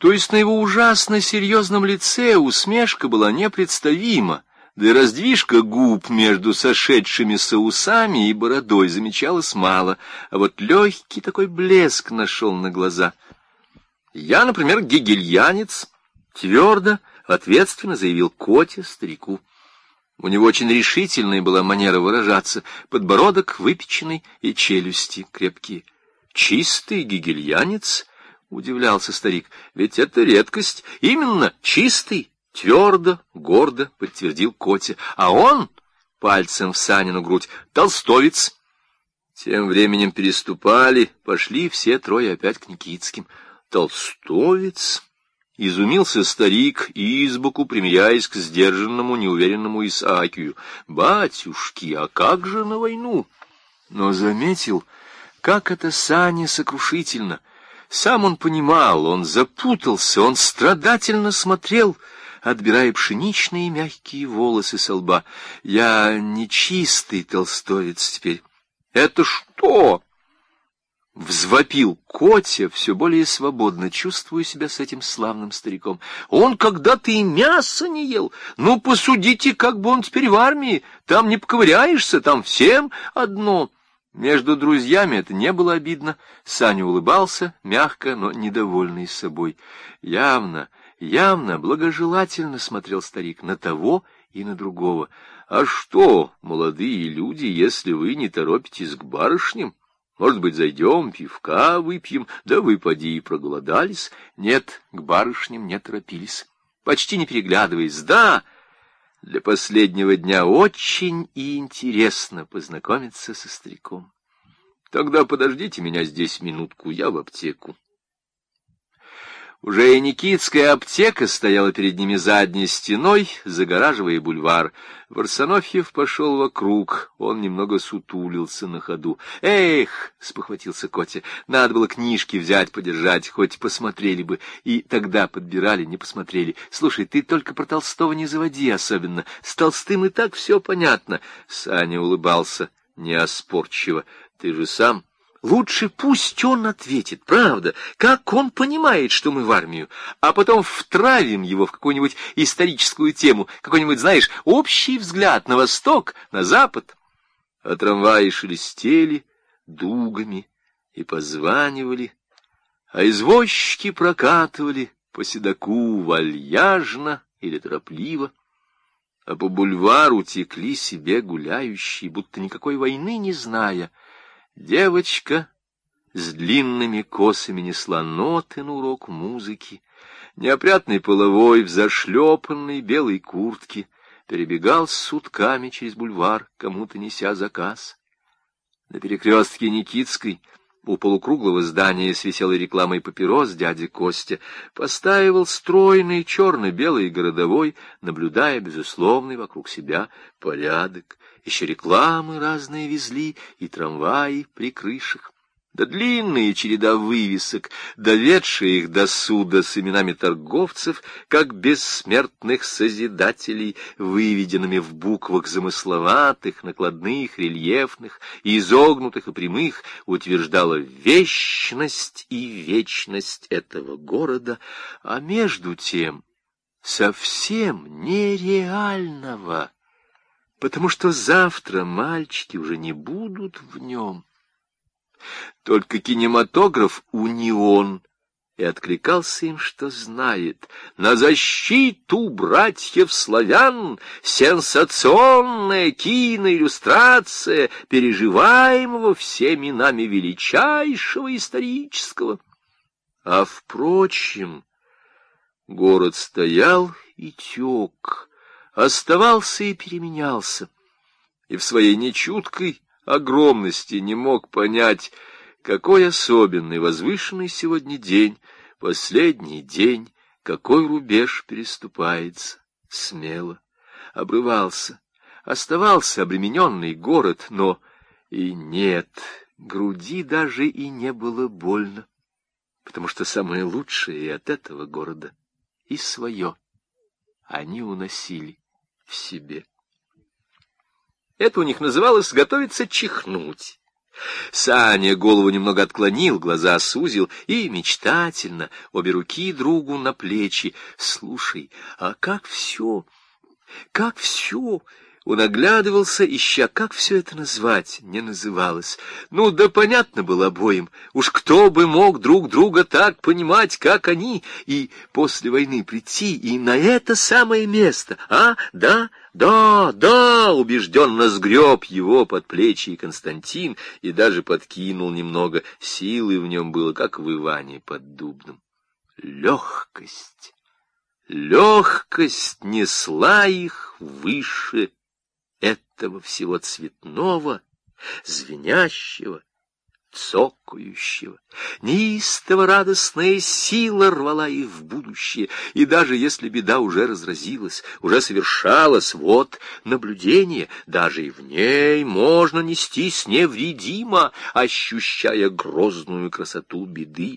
То есть на его ужасно серьезном лице усмешка была непредставима, да и раздвижка губ между сошедшимися усами и бородой замечалась мало, а вот легкий такой блеск нашел на глаза. «Я, например, гегельянец», — твердо, ответственно заявил Котя старику. У него очень решительная была манера выражаться, подбородок выпеченный и челюсти крепкие. «Чистый гегельянец?» — удивлялся старик. «Ведь это редкость. Именно чистый». Твердо, гордо подтвердил Котя. А он, пальцем в Санину грудь, толстовец. Тем временем переступали, пошли все трое опять к Никитским. Толстовец? Изумился старик, избоку примиряясь к сдержанному, неуверенному Исаакию. Батюшки, а как же на войну? Но заметил, как это Сане сокрушительно. Сам он понимал, он запутался, он страдательно смотрел, отбирая пшеничные мягкие волосы со лба. Я не чистый толстовец теперь. Это что? Взвопил Котя, все более свободно, чувствуя себя с этим славным стариком. Он когда-то и мясо не ел. Ну, посудите, как бы он теперь в армии. Там не поковыряешься, там всем одно. Между друзьями это не было обидно. Саня улыбался, мягко, но недовольный собой. Явно, благожелательно смотрел старик на того и на другого. А что, молодые люди, если вы не торопитесь к барышням? Может быть, зайдем, пивка выпьем? Да вы, поди, и проголодались. Нет, к барышням не торопились. Почти не переглядываясь, да, для последнего дня очень и интересно познакомиться со стариком. Тогда подождите меня здесь минутку, я в аптеку. Уже и Никитская аптека стояла перед ними задней стеной, загораживая бульвар. Варсонофьев пошел вокруг, он немного сутулился на ходу. «Эх!» — спохватился Котя. «Надо было книжки взять, подержать, хоть посмотрели бы». И тогда подбирали, не посмотрели. «Слушай, ты только про Толстого не заводи особенно. С Толстым и так все понятно». Саня улыбался неоспорчиво. «Ты же сам...» Лучше пусть он ответит, правда, как он понимает, что мы в армию, а потом втравим его в какую-нибудь историческую тему, какой-нибудь, знаешь, общий взгляд на восток, на запад. А трамваи шелестели дугами и позванивали, а извозчики прокатывали по седоку вальяжно или торопливо, а по бульвару текли себе гуляющие, будто никакой войны не зная. Девочка с длинными косами несла ноты на урок музыки. Неопрятный половой в зашлепанной белой куртке перебегал с сутками через бульвар, кому-то неся заказ. На перекрестке Никитской у полукруглого здания с веселой рекламой папирос дядя Костя постаивал стройный черно-белый городовой, наблюдая безусловный вокруг себя порядок. Еще рекламы разные везли, и трамваи при крышах. Да длинная череда вывесок, доведшая их до суда с именами торговцев, как бессмертных созидателей, выведенными в буквах замысловатых, накладных, рельефных, изогнутых и прямых, утверждала вечность и вечность этого города, а между тем совсем нереального, потому что завтра мальчики уже не будут в нем. Только кинематограф «Унион» и откликался им, что знает. На защиту братьев-славян сенсационная киноиллюстрация переживаемого всеми нами величайшего исторического. А впрочем, город стоял и тек, оставался и переменялся, и в своей нечуткой огромности не мог понять, какой особенный, возвышенный сегодня день, последний день, какой рубеж переступается смело. Обрывался, оставался обремененный город, но и нет, груди даже и не было больно, потому что самое лучшее и от этого города и свое они уносили в себе. Это у них называлось «готовиться чихнуть». Саня голову немного отклонил, глаза сузил и мечтательно, обе руки другу на плечи. «Слушай, а как все? Как все?» Он оглядывался, ища, как все это назвать, не называлось. Ну, да понятно было обоим. Уж кто бы мог друг друга так понимать, как они, и после войны прийти и на это самое место, а? Да, да, да, убежденно сгреб его под плечи и Константин, и даже подкинул немного. Силы в нем было, как в Иване под Дубном. Легкость, легкость несла их выше этого всего цветного, звенящего, цокающего. Неистово радостная сила рвала их в будущее, и даже если беда уже разразилась, уже совершалась, вот наблюдение, даже и в ней можно нестись невредимо, ощущая грозную красоту беды.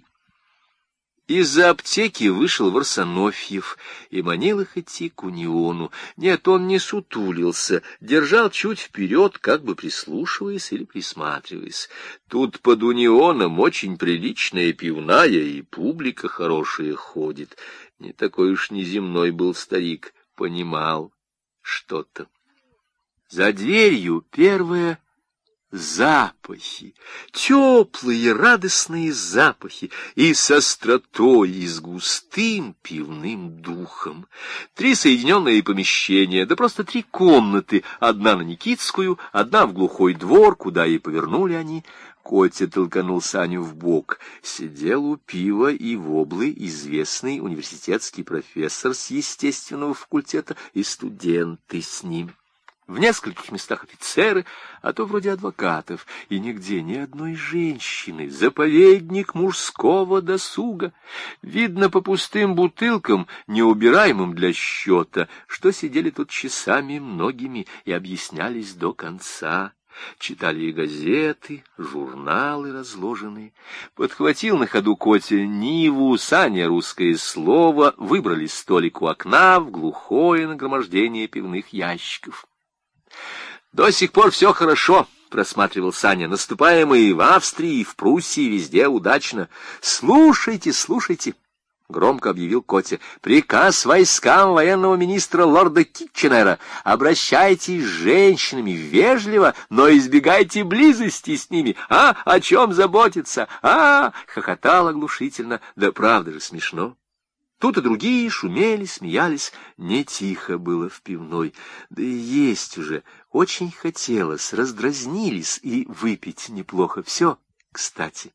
Из-за аптеки вышел Варсонофьев и манил их идти к Униону. Нет, он не сутулился, держал чуть вперед, как бы прислушиваясь или присматриваясь. Тут под Унионом очень приличная пивная, и публика хорошая ходит. Не такой уж неземной был старик, понимал что-то. За дверью первое — запахи, теплые, радостные запахи, и с остротой, и с густым пивным духом. 3 соединенные помещения, да просто 3 комнаты, одна на Никитскую, одна в глухой двор, куда и повернули они. Котя толканул Саню в бок. Сидел у пива и воблы известный университетский профессор с естественного факультета и студенты с ним. В нескольких местах офицеры, а то вроде адвокатов, и нигде ни одной женщины, заповедник мужского досуга. Видно по пустым бутылкам, неубираемым для счета, что сидели тут часами многими и объяснялись до конца. Читали и газеты, журналы разложенные. Подхватил на ходу Котя Ниву, Саня русское слово, выбрали столик у окна в глухое нагромождение пивных ящиков. «До сих пор все хорошо», — просматривал Саня. «Наступаем и в Австрии, и в Пруссии, везде удачно. Слушайте, слушайте», — громко объявил Котя. «Приказ войскам военного министра лорда Китченера. Обращайтесь с женщинами вежливо, но избегайте близости с ними. А, о чем заботиться? А, хохотал оглушительно. Да правда же смешно». Тут и другие шумели, смеялись. Не тихо было в пивной. Да и есть уже очень хотелось, раздразнились, и выпить неплохо. Все, кстати.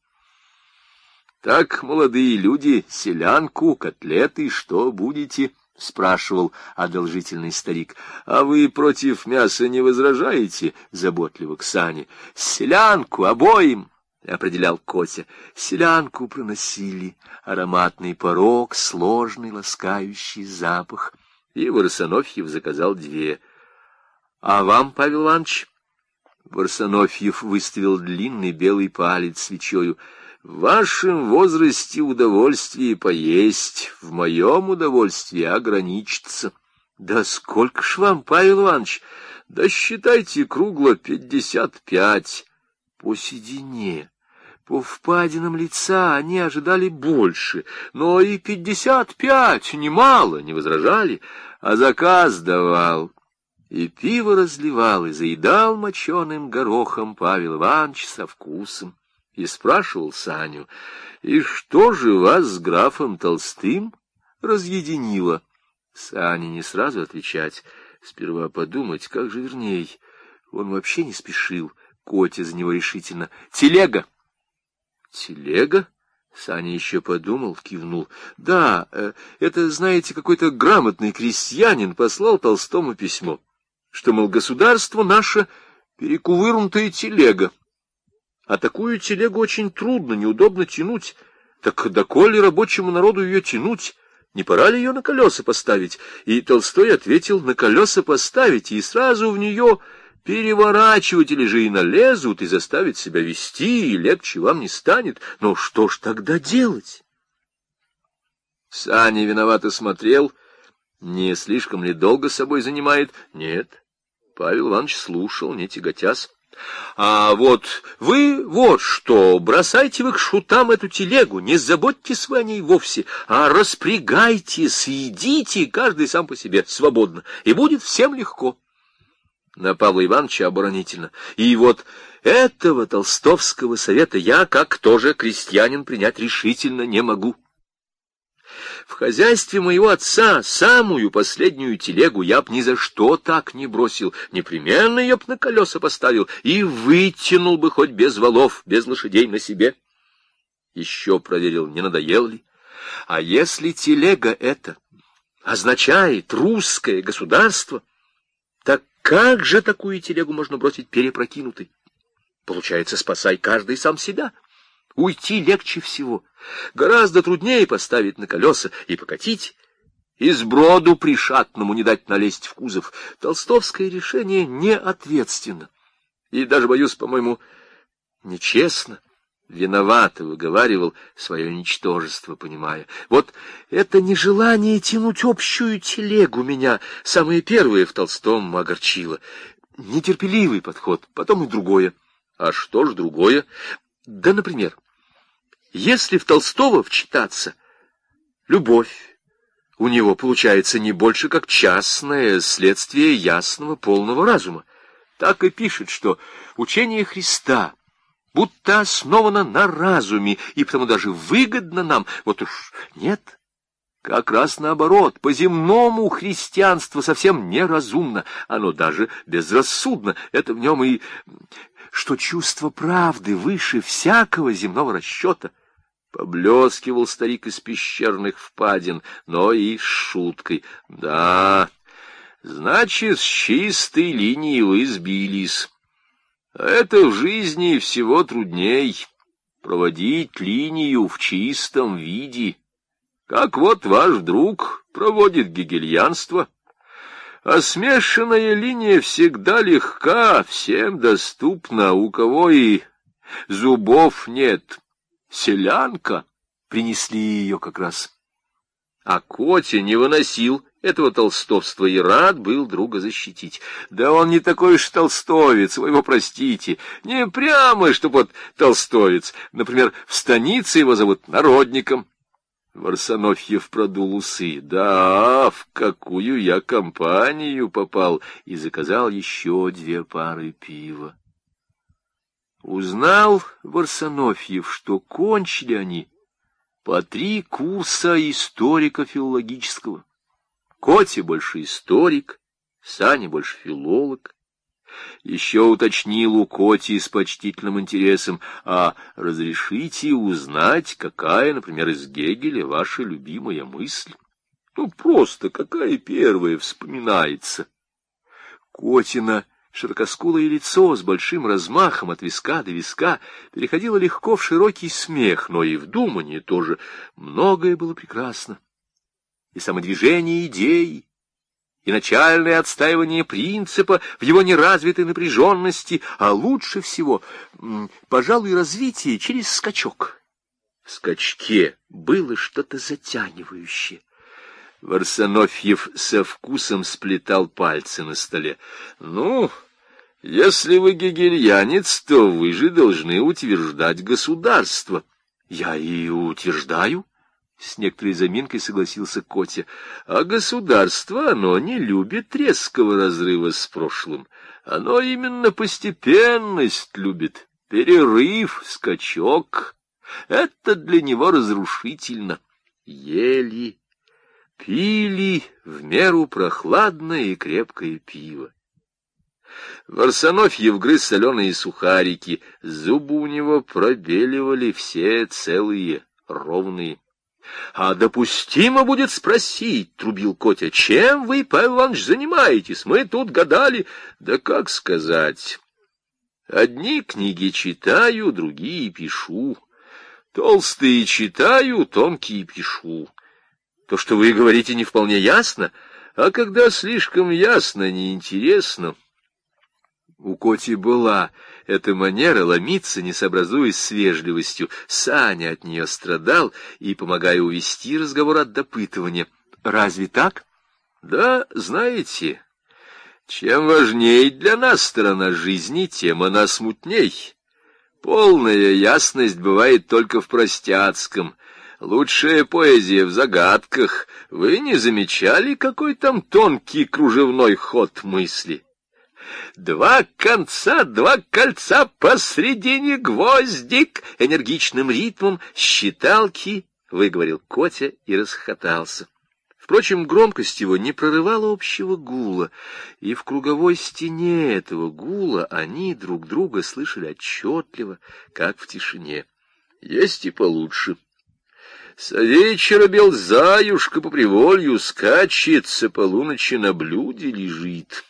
«Так, молодые люди, селянку, котлеты, что будете?» — спрашивал одолжительный старик. «А вы против мяса не возражаете?» — заботливо к Сане. «Селянку обоим!» — определял Котя. Селянку проносили, ароматный порог, сложный ласкающий запах. И Варсонофьев заказал 2. «А вам, Павел Иванович?» Варсонофьев выставил длинный белый палец свечою. «В вашем возрасте удовольствие поесть, в моем удовольствии ограничиться». «Да сколько ж вам, Павел Иванович? Да считайте кругло 55». По седине, по впадинам лица они ожидали больше, но и 55 немало, не возражали, а заказ давал. И пиво разливал, и заедал моченым горохом Павел Иванович со вкусом. И спрашивал Саню: «И что же вас с графом Толстым разъединило?» Саня не сразу отвечать, сперва подумать, как же верней. Он вообще не спешил. Котя за него решительно: «Телега!» «Телега?» Саня еще подумал, кивнул. «Да, это, знаете, какой-то грамотный крестьянин послал Толстому письмо, что, мол, государство наше перекувырнутая телега, а такую телегу очень трудно, неудобно тянуть. Так доколе рабочему народу ее тянуть? Не пора ли ее на колеса поставить?» И Толстой ответил: «На колеса поставить, и сразу в нее переворачиватели же и налезут, и заставить себя вести, и легче вам не станет. Но что ж тогда делать?» Саня виновато смотрел. Не слишком ли долго собой занимает? Нет. Павел Иванович слушал, не тяготясь. А вот вы вот что, бросайте вы к шутам эту телегу, не заботьтесь вы о ней вовсе, а распрягайте, съедите, каждый сам по себе, свободно, и будет всем легко. На Павла Ивановича оборонительно. И вот этого толстовского совета я, как тоже крестьянин, принять решительно не могу. В хозяйстве моего отца самую последнюю телегу я б ни за что так не бросил, непременно ее б на колеса поставил и вытянул бы хоть без валов, без лошадей на себе. Еще проверил, не надоел ли. А если телега эта означает русское государство, так как же такую телегу можно бросить перепрокинутой? Получается, спасай каждый сам себя. Уйти легче всего. Гораздо труднее поставить на колеса и покатить. И сброду пришатному не дать налезть в кузов. Толстовское решение неответственно. И даже, боюсь, по-моему, нечестно. Виновато выговаривал свое ничтожество, понимая. Вот это нежелание тянуть общую телегу меня самое первое в Толстом огорчило. Нетерпеливый подход, потом и другое. А что ж другое? Да, например, если в Толстого вчитаться, любовь у него получается не больше как частное следствие ясного полного разума. Так и пишет, что учение Христа будто основано на разуме, и потому даже выгодно нам. Вот уж нет, как раз наоборот, по-земному христианство совсем неразумно, оно даже безрассудно, это в нем и... что чувство правды выше всякого земного расчета. Поблескивал старик из пещерных впадин, но и с шуткой. Да, значит, с чистой линии вы сбились. А это в жизни всего трудней — проводить линию в чистом виде. Как вот ваш друг проводит гегельянство. А смешанная линия всегда легка, всем доступна, у кого и зубов нет. Селянка, принесли ее как раз. А Котя не выносил этого толстовства и рад был друга защитить. Да он не такой уж толстовец, вы его простите. Не прямо, что вот толстовец. Например, в станице его зовут Народником. Варсонофьев продул усы. Да, в какую я компанию попал, и заказал еще 2 пары пива. Узнал Варсонофьев, что кончили они по 3 курса историко-филологического. Котя больше историк, Саня больше филолог. Еще уточнил у Коти с почтительным интересом: а разрешите узнать, какая, например, из Гегеля ваша любимая мысль? Ну, просто какая первая вспоминается? Котина широкоскулое лицо с большим размахом от виска до виска переходило легко в широкий смех, но и в думании тоже многое было прекрасно. И самодвижение идей, и начальное отстаивание принципа в его неразвитой напряженности, а лучше всего, пожалуй, развитие через скачок. В скачке было что-то затягивающее. Варсонофьев со вкусом сплетал пальцы на столе. Ну, если вы гегельянец, то вы же должны утверждать государство. Я и утверждаю. С некоторой заминкой согласился Котя. А государство, оно не любит резкого разрыва с прошлым. Оно именно постепенность любит. Перерыв, скачок. Это для него разрушительно. Ели, пили в меру прохладное и крепкое пиво. Варсонофьев грыз соленые сухарики. Зубы у него пробеливали все целые, ровные. — А допустимо будет спросить, — трубил Котя, — чем вы, Павел Иванович, занимаетесь? Мы тут гадали. Да как сказать? Одни книги читаю, другие пишу. Толстые читаю, тонкие пишу. То, что вы говорите, не вполне ясно, а когда слишком ясно, неинтересно. У Коти была эта манера ломиться, не сообразуясь с вежливостью. Саня от нее страдал и, помогая увести разговор от допытывания. Разве так? Да, знаете, Чем важней для нас сторона жизни, тем она смутней. Полная ясность бывает только в простяцком. Лучшая поэзия в загадках. Вы не замечали, какой там тонкий кружевной ход мысли? Два конца, два кольца, посредине гвоздик. Энергичным ритмом считалки выговорил Котя и расхохотался. Впрочем, громкость его не прорывала общего гула, и в круговой стене этого гула они друг друга слышали отчетливо, как в тишине. Есть и получше. Со вечера белзаюшка по приволью скачется, полуночи на блюде лежит.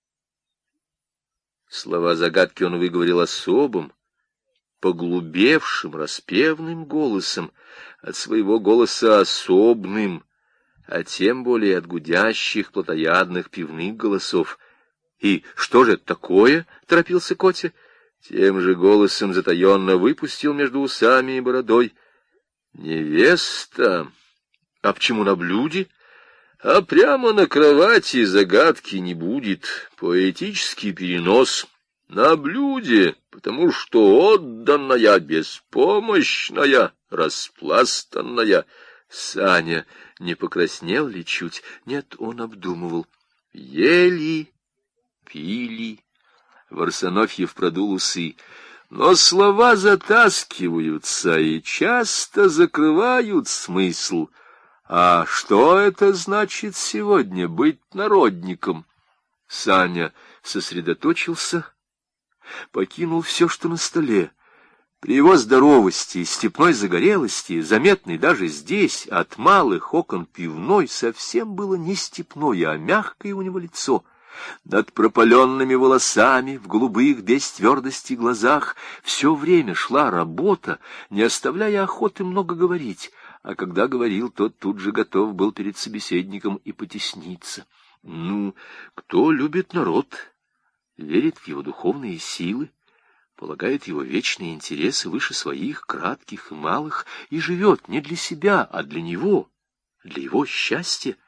Слова загадки он выговорил особым, поглубевшим, распевным голосом, от своего голоса особным, а тем более от гудящих, плотоядных пивных голосов. «И что же это такое?» — торопился Котя. Тем же голосом затаенно выпустил между усами и бородой. «Невеста! А почему на блюде? А прямо на кровати загадки не будет. Поэтический перенос. На блюде, потому что отданная, беспомощная, распластанная». Саня не покраснел ли чуть? Нет, он обдумывал. Ели, пили. Варсонофьев продул усы. Но слова затаскиваются и часто закрывают смысл. А что это значит сегодня быть народником? Саня сосредоточился, покинул все, что на столе. При его здоровости и степной загорелости, заметной даже здесь, от малых окон пивной, совсем было не степное, а мягкое у него лицо. Над пропаленными волосами, в голубых, без твердости глазах, все время шла работа, не оставляя охоты много говорить, а когда говорил, тот тут же готов был перед собеседником и потесниться. Ну, кто любит народ, верит в его духовные силы, полагает его вечные интересы выше своих, кратких и малых, и живет не для себя, а для него, для его счастья,